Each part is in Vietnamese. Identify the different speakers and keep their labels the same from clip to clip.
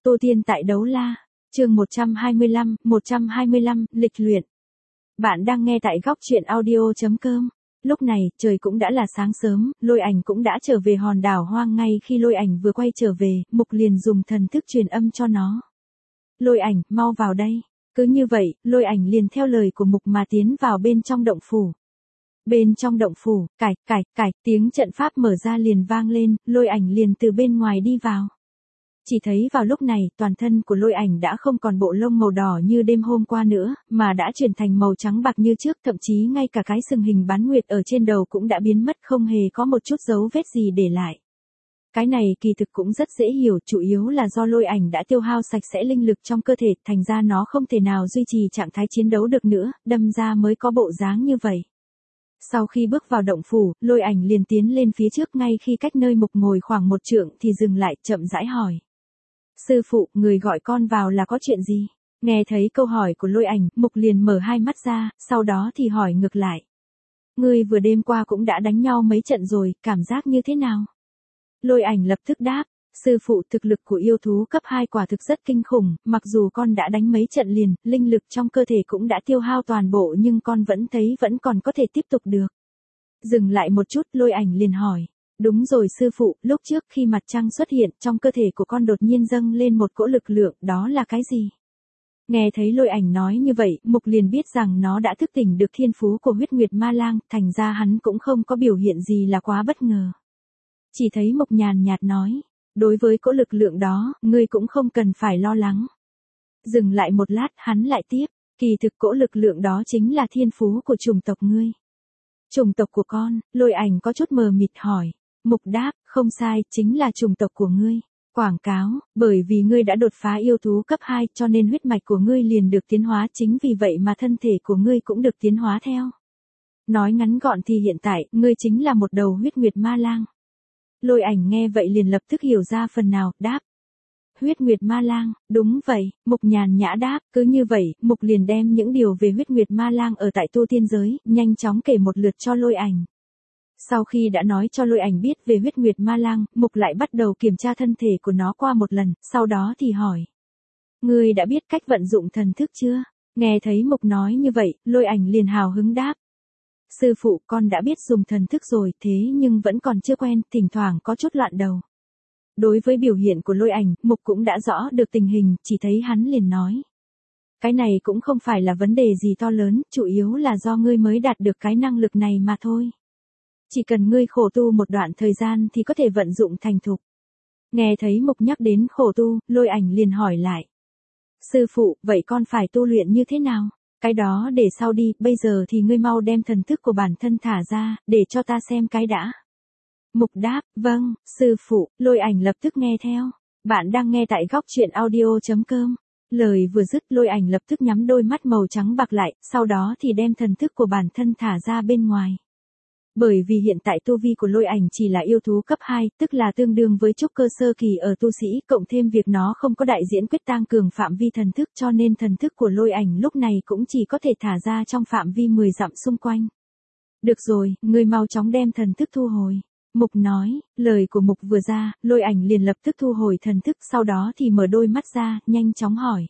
Speaker 1: Tô Tiên tại Đấu La, chương 125, lịch luyện. Bạn đang nghe tại góc truyện audio.com. Lúc này, trời cũng đã là sáng sớm, Lôi Ảnh cũng đã trở về hòn đảo hoang. Ngay khi Lôi Ảnh vừa quay trở về, Mục liền dùng thần thức truyền âm cho nó. Lôi Ảnh, mau vào đây. Cứ như vậy, Lôi Ảnh liền theo lời của Mục mà tiến vào bên trong động phủ. Bên trong động phủ, cải, tiếng trận pháp mở ra liền vang lên, Lôi Ảnh liền từ bên ngoài đi vào. Chỉ thấy vào lúc này, toàn thân của Lôi Ảnh đã không còn bộ lông màu đỏ như đêm hôm qua nữa, mà đã chuyển thành màu trắng bạc như trước, thậm chí ngay cả cái sừng hình bán nguyệt ở trên đầu cũng đã biến mất, không hề có một chút dấu vết gì để lại. Cái này kỳ thực cũng rất dễ hiểu, chủ yếu là do Lôi Ảnh đã tiêu hao sạch sẽ linh lực trong cơ thể, thành ra nó không thể nào duy trì trạng thái chiến đấu được nữa, đâm ra mới có bộ dáng như vậy. Sau khi bước vào động phủ, Lôi Ảnh liền tiến lên phía trước, ngay khi cách nơi Mục ngồi khoảng 1 trượng thì dừng lại, chậm rãi hỏi. Sư phụ, người gọi con vào là có chuyện gì? Nghe thấy câu hỏi của Lôi Ảnh, Mục liền mở hai mắt ra, sau đó thì hỏi ngược lại. Ngươi vừa đêm qua cũng đã đánh nhau mấy trận rồi, cảm giác như thế nào? Lôi Ảnh lập tức đáp. Sư phụ, thực lực của yêu thú cấp 2 quả thực rất kinh khủng, mặc dù con đã đánh mấy trận liền, linh lực trong cơ thể cũng đã tiêu hao toàn bộ, nhưng con vẫn thấy vẫn còn có thể tiếp tục được. Dừng lại một chút, Lôi Ảnh liền hỏi. Đúng rồi sư phụ, lúc trước khi mặt trăng xuất hiện, trong cơ thể của con đột nhiên dâng lên một cỗ lực lượng, đó là cái gì? Nghe thấy Lôi Ảnh nói như vậy, Mục liền biết rằng nó đã thức tỉnh được thiên phú của huyết nguyệt ma lang, thành ra hắn cũng không có biểu hiện gì là quá bất ngờ. Chỉ thấy Mục nhàn nhạt nói. Đối với cỗ lực lượng đó, ngươi cũng không cần phải lo lắng. Dừng lại một lát, hắn lại tiếp. Kỳ thực cỗ lực lượng đó chính là thiên phú của chủng tộc ngươi. Chủng tộc của con? Lôi Ảnh có chút mờ mịt hỏi. Mục đáp, không sai, chính là chủng tộc của ngươi. Quảng cáo, bởi vì ngươi đã đột phá yêu thú cấp 2 cho nên huyết mạch của ngươi liền được tiến hóa, chính vì vậy mà thân thể của ngươi cũng được tiến hóa theo. Nói ngắn gọn thì hiện tại, ngươi chính là một đầu huyết nguyệt ma lang. Lôi Ảnh nghe vậy liền lập tức hiểu ra phần nào, đáp. Huyết nguyệt ma lang, đúng vậy, Mục nhàn nhã đáp, cứ như vậy, Mục liền đem những điều về huyết nguyệt ma lang ở tại tu tiên giới, nhanh chóng kể một lượt cho Lôi Ảnh. Sau khi đã nói cho Lôi Ảnh biết về huyết nguyệt ma lang, Mục lại bắt đầu kiểm tra thân thể của nó qua một lần, sau đó thì hỏi. Ngươi đã biết cách vận dụng thần thức chưa? Nghe thấy Mục nói như vậy, Lôi Ảnh liền hào hứng đáp. Sư phụ, con đã biết dùng thần thức rồi, thế nhưng vẫn còn chưa quen, thỉnh thoảng có chút loạn đầu. Đối với biểu hiện của Lôi Ảnh, Mục cũng đã rõ được tình hình, chỉ thấy hắn liền nói. Cái này cũng không phải là vấn đề gì to lớn, chủ yếu là do ngươi mới đạt được cái năng lực này mà thôi. Chỉ cần ngươi khổ tu một đoạn thời gian thì có thể vận dụng thành thục. Nghe thấy Mục nhắc đến khổ tu, Lôi Ảnh liền hỏi lại. Sư phụ, vậy con phải tu luyện như thế nào? Cái đó để sau đi, bây giờ thì ngươi mau đem thần thức của bản thân thả ra, để cho ta xem cái đã. Mục đáp, vâng, sư phụ. Lôi Ảnh lập tức nghe theo. Bạn đang nghe tại góc truyện audio.com. Lời vừa dứt, Lôi Ảnh lập tức nhắm đôi mắt màu trắng bạc lại, sau đó thì đem thần thức của bản thân thả ra bên ngoài. Bởi vì hiện tại tu vi của Lôi Ảnh chỉ là yêu thú cấp 2, tức là tương đương với trúc cơ sơ kỳ ở tu sĩ, cộng thêm việc nó không có đại diễn quyết tăng cường phạm vi thần thức, cho nên thần thức của Lôi Ảnh lúc này cũng chỉ có thể thả ra trong phạm vi 10 dặm xung quanh. Được rồi, ngươi mau chóng đem thần thức thu hồi. Mục nói, lời của Mục vừa ra, Lôi Ảnh liền lập tức thu hồi thần thức, sau đó thì mở đôi mắt ra, nhanh chóng hỏi.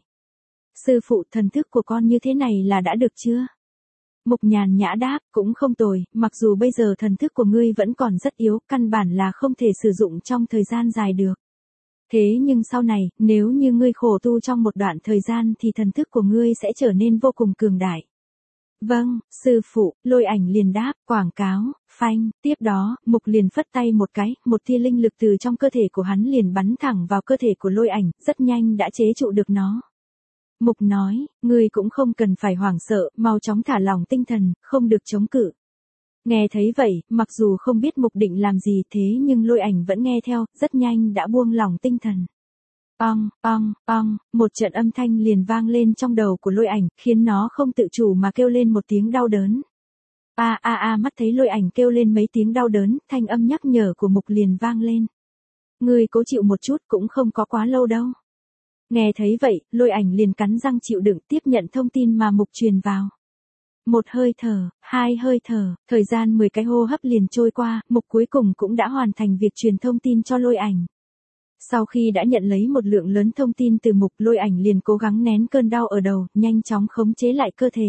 Speaker 1: Sư phụ, thần thức của con như thế này là đã được chưa? Mục nhàn nhã đáp, cũng không tồi, mặc dù bây giờ thần thức của ngươi vẫn còn rất yếu, căn bản là không thể sử dụng trong thời gian dài được. Thế nhưng sau này, nếu như ngươi khổ tu trong một đoạn thời gian thì thần thức của ngươi sẽ trở nên vô cùng cường đại. Vâng, sư phụ. Lôi Ảnh liền đáp, quảng cáo, phanh, tiếp đó, Mục liền phất tay một cái, một tia linh lực từ trong cơ thể của hắn liền bắn thẳng vào cơ thể của Lôi Ảnh, rất nhanh đã chế trụ được nó. Mục nói, ngươi cũng không cần phải hoảng sợ, mau chóng thả lỏng tinh thần, không được chống cự. Nghe thấy vậy, mặc dù không biết Mục định làm gì thế nhưng Lôi Ảnh vẫn nghe theo, rất nhanh đã buông lỏng tinh thần. Ong, một trận âm thanh liền vang lên trong đầu của Lôi Ảnh, khiến nó không tự chủ mà kêu lên một tiếng đau đớn. Mắt thấy Lôi Ảnh kêu lên mấy tiếng đau đớn, thanh âm nhắc nhở của Mục liền vang lên. Ngươi cố chịu một chút, cũng không có quá lâu đâu. Nghe thấy vậy, Lôi Ảnh liền cắn răng chịu đựng, tiếp nhận thông tin mà Mục truyền vào. Một hơi thở, hai hơi thở, thời gian 10 cái hô hấp liền trôi qua, Mục cuối cùng cũng đã hoàn thành việc truyền thông tin cho Lôi Ảnh. Sau khi đã nhận lấy một lượng lớn thông tin từ Mục, Lôi Ảnh liền cố gắng nén cơn đau ở đầu, nhanh chóng khống chế lại cơ thể.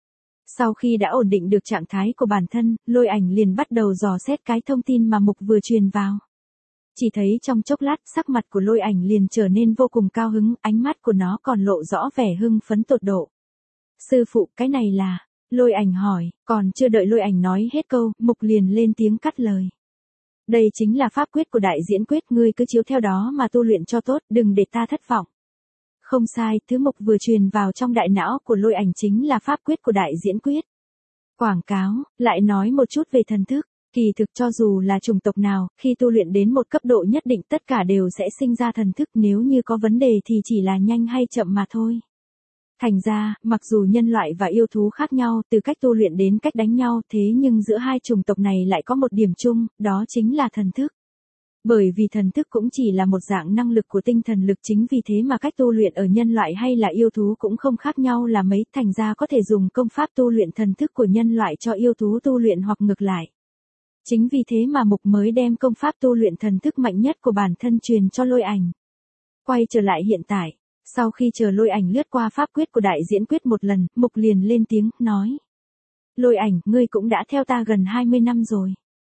Speaker 1: Sau khi đã ổn định được trạng thái của bản thân, Lôi Ảnh liền bắt đầu dò xét cái thông tin mà Mục vừa truyền vào. Chỉ thấy trong chốc lát, sắc mặt của Lôi Ảnh liền trở nên vô cùng cao hứng, ánh mắt của nó còn lộ rõ vẻ hưng phấn tột độ. Sư phụ, cái này là... Lôi Ảnh hỏi, còn chưa đợi Lôi Ảnh nói hết câu, Mục liền lên tiếng cắt lời. Đây chính là pháp quyết của đại diễn quyết, ngươi cứ chiếu theo đó mà tu luyện cho tốt, đừng để ta thất vọng. Không sai, thứ Mục vừa truyền vào trong đại não của Lôi Ảnh chính là pháp quyết của đại diễn quyết. Quảng cáo, lại nói một chút về thần thức. Kỳ thực cho dù là chủng tộc nào, khi tu luyện đến một cấp độ nhất định tất cả đều sẽ sinh ra thần thức, nếu như có vấn đề thì chỉ là nhanh hay chậm mà thôi. Thành ra, mặc dù nhân loại và yêu thú khác nhau, từ cách tu luyện đến cách đánh nhau, thế nhưng giữa hai chủng tộc này lại có một điểm chung, đó chính là thần thức. Bởi vì thần thức cũng chỉ là một dạng năng lực của tinh thần lực, chính vì thế mà cách tu luyện ở nhân loại hay là yêu thú cũng không khác nhau là mấy, thành ra có thể dùng công pháp tu luyện thần thức của nhân loại cho yêu thú tu luyện hoặc ngược lại. Chính vì thế mà Mục mới đem công pháp tu luyện thần thức mạnh nhất của bản thân truyền cho Lôi Ảnh. Quay trở lại hiện tại, sau khi chờ Lôi Ảnh lướt qua pháp quyết của đại diễn quyết một lần, Mục liền lên tiếng, nói. Lôi Ảnh, ngươi cũng đã theo ta gần 20 năm rồi.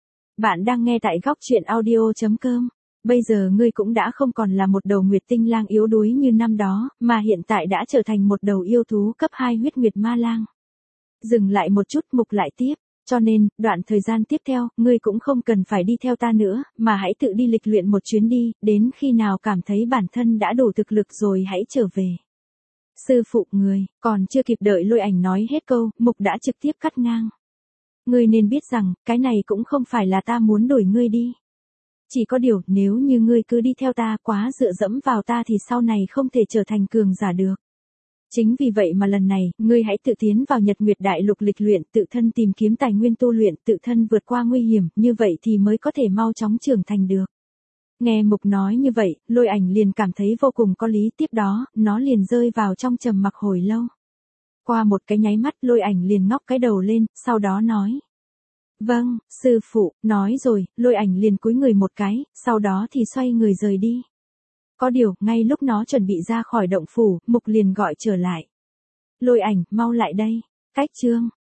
Speaker 1: Bạn đang nghe tại góc truyện audio.com. Bây giờ ngươi cũng đã không còn là một đầu Nguyệt Tinh Lang yếu đuối như năm đó, mà hiện tại đã trở thành một đầu yêu thú cấp 2 huyết Nguyệt Ma Lang. Dừng lại một chút, Mục lại tiếp. Cho nên, đoạn thời gian tiếp theo, ngươi cũng không cần phải đi theo ta nữa, mà hãy tự đi lịch luyện một chuyến đi, đến khi nào cảm thấy bản thân đã đủ thực lực rồi hãy trở về. Sư phụ người, còn chưa kịp đợi Lôi Ảnh nói hết câu, Mục đã trực tiếp cắt ngang. Ngươi nên biết rằng, cái này cũng không phải là ta muốn đuổi ngươi đi. Chỉ có điều, nếu như ngươi cứ đi theo ta quá dựa dẫm vào ta thì sau này không thể trở thành cường giả được. Chính vì vậy mà lần này, ngươi hãy tự tiến vào Nhật Nguyệt Đại Lục lịch luyện, tự thân tìm kiếm tài nguyên tu luyện, tự thân vượt qua nguy hiểm, như vậy thì mới có thể mau chóng trưởng thành được. Nghe Mục nói như vậy, Lôi Ảnh liền cảm thấy vô cùng có lý, tiếp đó, nó liền rơi vào trong trầm mặc hồi lâu. Qua một cái nháy mắt, Lôi Ảnh liền ngóc cái đầu lên, sau đó nói. Vâng, sư phụ, nói rồi, Lôi Ảnh liền cúi người một cái, sau đó thì xoay người rời đi. Có điều, ngay lúc nó chuẩn bị ra khỏi động phủ, Mục liền gọi trở lại. Lôi Ảnh, mau lại đây. Cách chương